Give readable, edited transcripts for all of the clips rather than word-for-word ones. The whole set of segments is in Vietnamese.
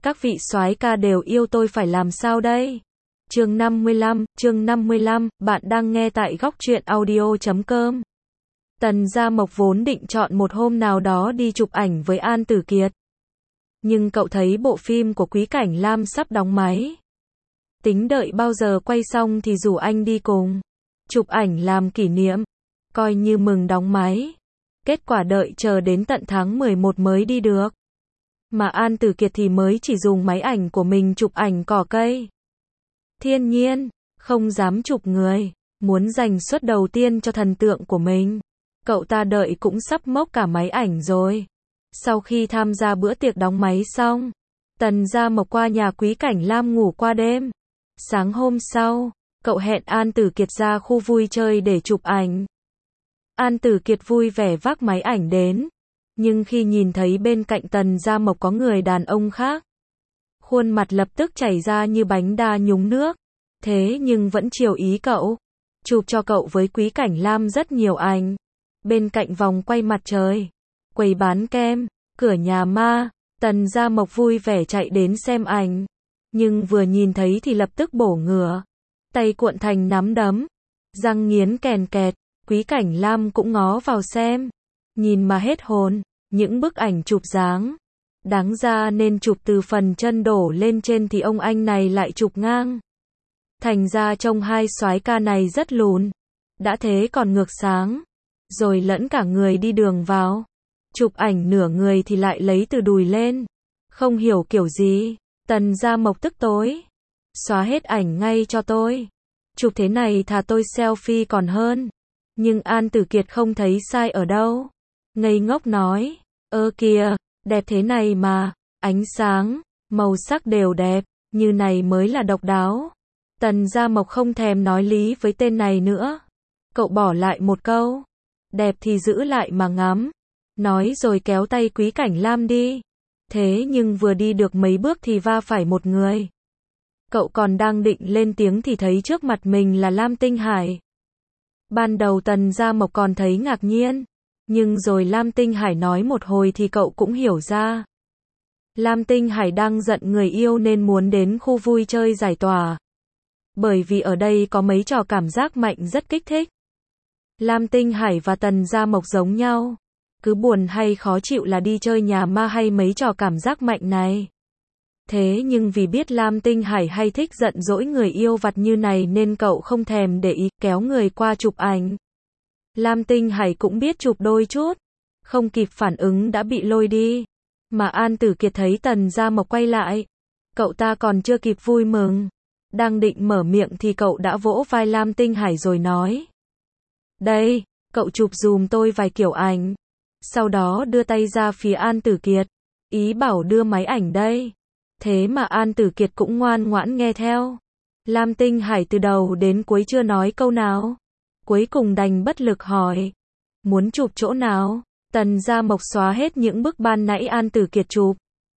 Các vị soái ca đều yêu tôi phải làm sao đây? Chương 55, bạn đang nghe tại góc truyện audio.com. Tần Gia Mộc vốn định chọn một hôm nào đó đi chụp ảnh với An Tử Kiệt. Nhưng cậu thấy bộ phim của Quý Cảnh Lam sắp đóng máy. Tính đợi bao giờ quay xong thì rủ anh đi cùng. Chụp ảnh làm kỷ niệm. Coi như mừng đóng máy. Kết quả đợi chờ đến tận tháng 11 mới đi được. Mà An Tử Kiệt thì mới chỉ dùng máy ảnh của mình chụp ảnh cỏ cây. Thiên nhiên, không dám chụp người, muốn dành suất đầu tiên cho thần tượng của mình. Cậu ta đợi cũng sắp mốc cả máy ảnh rồi. Sau khi tham gia bữa tiệc đóng máy xong, Tần Gia Mộc qua nhà Quý Cảnh Lam ngủ qua đêm. Sáng hôm sau, cậu hẹn An Tử Kiệt ra khu vui chơi để chụp ảnh. An Tử Kiệt vui vẻ vác máy ảnh đến. Nhưng khi nhìn thấy bên cạnh Tần Gia Mộc có người đàn ông khác, khuôn mặt lập tức chảy ra như bánh đa nhúng nước. Thế nhưng vẫn chiều ý cậu. Chụp cho cậu với Quý Cảnh Lam rất nhiều ảnh. Bên cạnh vòng quay mặt trời, quầy bán kem, cửa nhà ma, Tần Gia Mộc vui vẻ chạy đến xem ảnh. Nhưng vừa nhìn thấy thì lập tức bổ ngửa. Tay cuộn thành nắm đấm. Răng nghiến kèn kẹt. Quý Cảnh Lam cũng ngó vào xem. Nhìn mà hết hồn. Những bức ảnh chụp dáng. Đáng ra nên chụp từ phần chân đổ lên trên thì ông anh này lại chụp ngang. Thành ra trông hai soái ca này rất lùn. Đã thế còn ngược sáng. Rồi lẫn cả người đi đường vào. Chụp ảnh nửa người thì lại lấy từ đùi lên. Không hiểu kiểu gì. Tần Gia Mộc tức tối. Xóa hết ảnh ngay cho tôi. Chụp thế này thà tôi selfie còn hơn. Nhưng An Tử Kiệt không thấy sai ở đâu. Ngây ngốc nói. Ơ kìa, đẹp thế này mà. Ánh sáng, màu sắc đều đẹp. Như này mới là độc đáo. Tần Gia Mộc không thèm nói lý với tên này nữa. Cậu bỏ lại một câu. Đẹp thì giữ lại mà ngắm. Nói rồi kéo tay Quý Cảnh Lam đi. Thế nhưng vừa đi được mấy bước thì va phải một người. Cậu còn đang định lên tiếng thì thấy trước mặt mình là Lam Tinh Hải. Ban đầu Tần Gia Mộc còn thấy ngạc nhiên. Nhưng rồi Lam Tinh Hải nói một hồi thì cậu cũng hiểu ra. Lam Tinh Hải đang giận người yêu nên muốn đến khu vui chơi giải tỏa. Bởi vì ở đây có mấy trò cảm giác mạnh rất kích thích. Lam Tinh Hải và Tần Gia Mộc giống nhau. Cứ buồn hay khó chịu là đi chơi nhà ma hay mấy trò cảm giác mạnh này. Thế nhưng vì biết Lam Tinh Hải hay thích giận dỗi người yêu vặt như này nên cậu không thèm để ý, kéo người qua chụp ảnh. Lam Tinh Hải cũng biết chụp đôi chút. Không kịp phản ứng đã bị lôi đi. Mà An Tử Kiệt thấy Tần Gia Mộc quay lại. Cậu ta còn chưa kịp vui mừng. Đang định mở miệng thì cậu đã vỗ vai Lam Tinh Hải rồi nói. Đây, cậu chụp giùm tôi vài kiểu ảnh. Sau đó đưa tay ra phía An Tử Kiệt. Ý bảo đưa máy ảnh đây. Thế mà An Tử Kiệt cũng ngoan ngoãn nghe theo. Lam Tinh Hải từ đầu đến cuối chưa nói câu nào. Cuối cùng đành bất lực hỏi. Muốn chụp chỗ nào? Tần Gia Mộc xóa hết những bức ban nãy An Tử Kiệt chụp.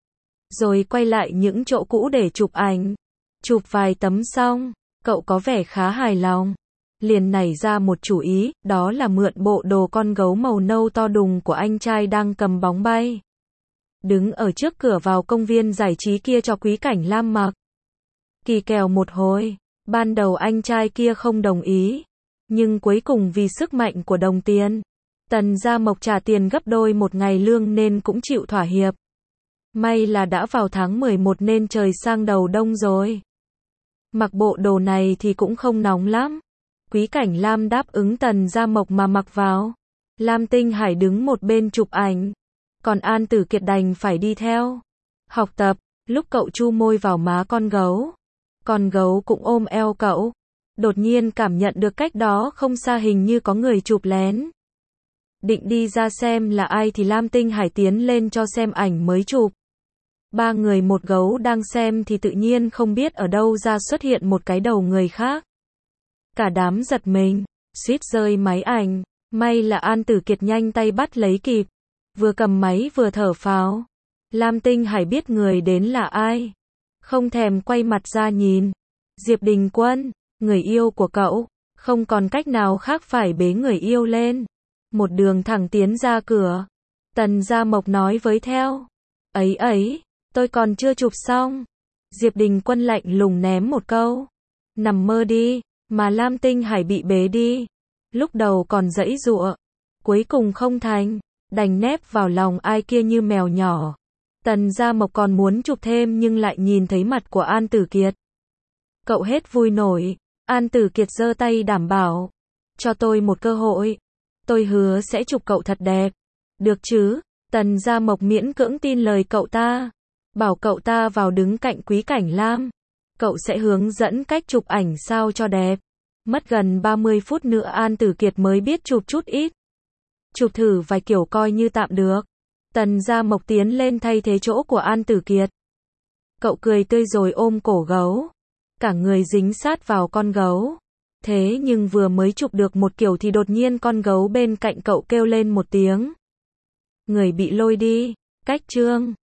Rồi quay lại những chỗ cũ để chụp ảnh. Chụp vài tấm xong, cậu có vẻ khá hài lòng. Liền nảy ra một chủ ý, đó là mượn bộ đồ con gấu màu nâu to đùng của anh trai đang cầm bóng bay. Đứng ở trước cửa vào công viên giải trí kia cho Quý Cảnh Lam mặc. Kỳ kèo một hồi, ban đầu anh trai kia không đồng ý. Nhưng cuối cùng vì sức mạnh của đồng tiền, Tần Gia Mộc trả tiền gấp đôi một ngày lương nên cũng chịu thỏa hiệp. May là đã vào tháng 11 nên trời sang đầu đông rồi. Mặc bộ đồ này thì cũng không nóng lắm. Quý Cảnh Lam đáp ứng Tần Gia Mộc mà mặc vào. Lam Tinh Hải đứng một bên chụp ảnh. Còn An Tử Kiệt đành phải đi theo. Học tập, lúc cậu chu môi vào má con gấu. Con gấu cũng ôm eo cậu. Đột nhiên cảm nhận được cách đó không xa hình như có người chụp lén. Định đi ra xem là ai thì Lam Tinh Hải tiến lên cho xem ảnh mới chụp. Ba người một gấu đang xem thì tự nhiên không biết ở đâu ra xuất hiện một cái đầu người khác. Cả đám giật mình, suýt rơi máy ảnh. May là An Tử Kiệt nhanh tay bắt lấy kịp. Vừa cầm máy vừa thở phào. Lam Tinh Hải biết người đến là ai. Không thèm quay mặt ra nhìn. Diệp Đình Quân, người yêu của cậu. Không còn cách nào khác phải bế người yêu lên. Một đường thẳng tiến ra cửa. Tần Gia Mộc nói với theo. Ấy ấy, Tôi còn chưa chụp xong. Diệp Đình Quân lạnh lùng ném một câu. Nằm mơ đi, mà Lam Tinh Hải bị bế đi. Lúc đầu còn giãy giụa, cuối cùng không thành, đành nép vào lòng ai kia như mèo nhỏ. Tần Gia Mộc còn muốn chụp thêm nhưng lại nhìn thấy mặt của An Tử Kiệt. Cậu hết vui nổi. An Tử Kiệt giơ tay đảm bảo. Cho tôi một cơ hội. Tôi hứa sẽ chụp cậu thật đẹp. Được chứ? Tần Gia Mộc miễn cưỡng tin lời cậu ta. Bảo cậu ta vào đứng cạnh Quý Cảnh Lam. Cậu sẽ hướng dẫn cách chụp ảnh sao cho đẹp. Mất gần 30 phút nữa An Tử Kiệt mới biết chụp chút ít. Chụp thử vài kiểu coi như tạm được. Tần Gia Mộc tiến lên thay thế chỗ của An Tử Kiệt. Cậu cười tươi rồi ôm cổ gấu. Cả người dính sát vào con gấu. Thế nhưng vừa mới chụp được một kiểu thì đột nhiên con gấu bên cạnh cậu kêu lên một tiếng. Người bị lôi đi. Cách chương